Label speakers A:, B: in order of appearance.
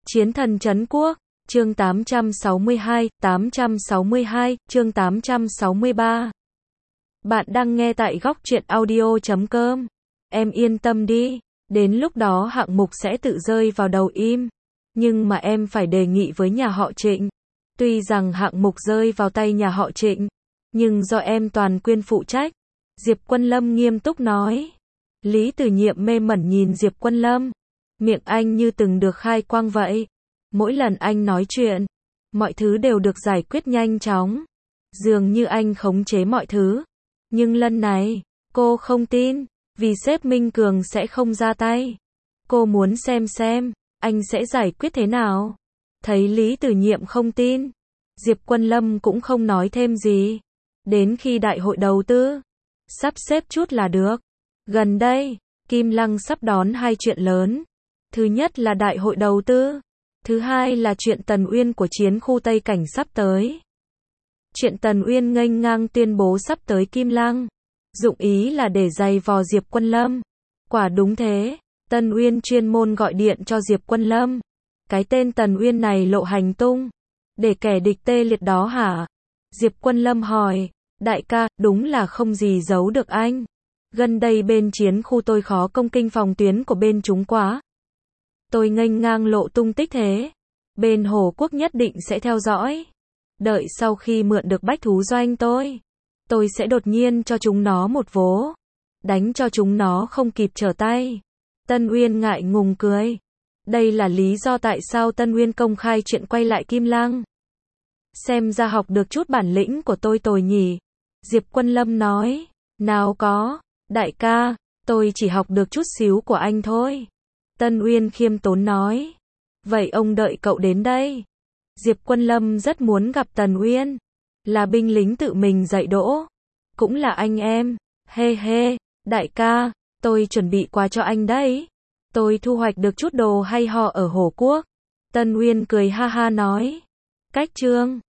A: Chiến thần trấn quốc, chương 862, chương 863. Bạn đang nghe tại góc truyện audio.com. Em yên tâm đi, đến lúc đó hạng mục sẽ tự rơi vào đầu im. Nhưng mà em phải đề nghị với nhà họ Trịnh. Tuy rằng hạng mục rơi vào tay nhà họ Trịnh, nhưng do em toàn quyền phụ trách. Diệp Quân Lâm nghiêm túc nói. Lý Tử Nhiệm mê mẩn nhìn Diệp Quân Lâm. Miệng anh như từng được khai quang vậy. Mỗi lần anh nói chuyện, mọi thứ đều được giải quyết nhanh chóng. Dường như anh khống chế mọi thứ. Nhưng lần này, cô không tin, vì sếp Minh Cường sẽ không ra tay. Cô muốn xem, anh sẽ giải quyết thế nào. Thấy Lý Tử Nhiệm không tin, Diệp Quân Lâm cũng không nói thêm gì. Đến khi đại hội đầu tư, sắp xếp chút là được. Gần đây, Kim Lăng sắp đón hai chuyện lớn. Thứ nhất là đại hội đầu tư. Thứ hai là chuyện Tần Uyên của chiến khu Tây Cảnh sắp tới. Chuyện Tần Uyên nghênh ngang tuyên bố sắp tới Kim Lăng. Dụng ý là để giày vò Diệp Quân Lâm. Quả đúng thế, Tần Uyên chuyên môn gọi điện cho Diệp Quân Lâm. Cái tên Tần Uyên này lộ hành tung. Để kẻ địch tê liệt đó hả? Diệp Quân Lâm hỏi, đại ca, đúng là không gì giấu được anh. Gần đây bên chiến khu tôi khó công kinh phòng tuyến của bên chúng quá. Tôi nghênh ngang lộ tung tích thế. Bên Hồ Quốc nhất định sẽ theo dõi. Đợi sau khi mượn được bách thú doanh tôi sẽ đột nhiên cho chúng nó một vố. Đánh cho chúng nó không kịp trở tay. Tân Uyên ngại ngùng cười. Đây là lý do tại sao Tân Uyên công khai chuyện quay lại Kim Lăng. Xem ra học được chút bản lĩnh của tôi nhỉ. Diệp Quân Lâm nói. Nào có, đại ca, tôi chỉ học được chút xíu của anh thôi. Tân Uyên khiêm tốn nói. Vậy ông đợi cậu đến đây. Diệp Quân Lâm rất muốn gặp Tần Uyên. Là binh lính tự mình dạy dỗ. Cũng là anh em. He, đại ca, tôi chuẩn bị quà cho anh đấy. Tôi thu hoạch được chút đồ hay ho ở Hồ Quốc. Tân Uyên cười ha ha nói. Cách chương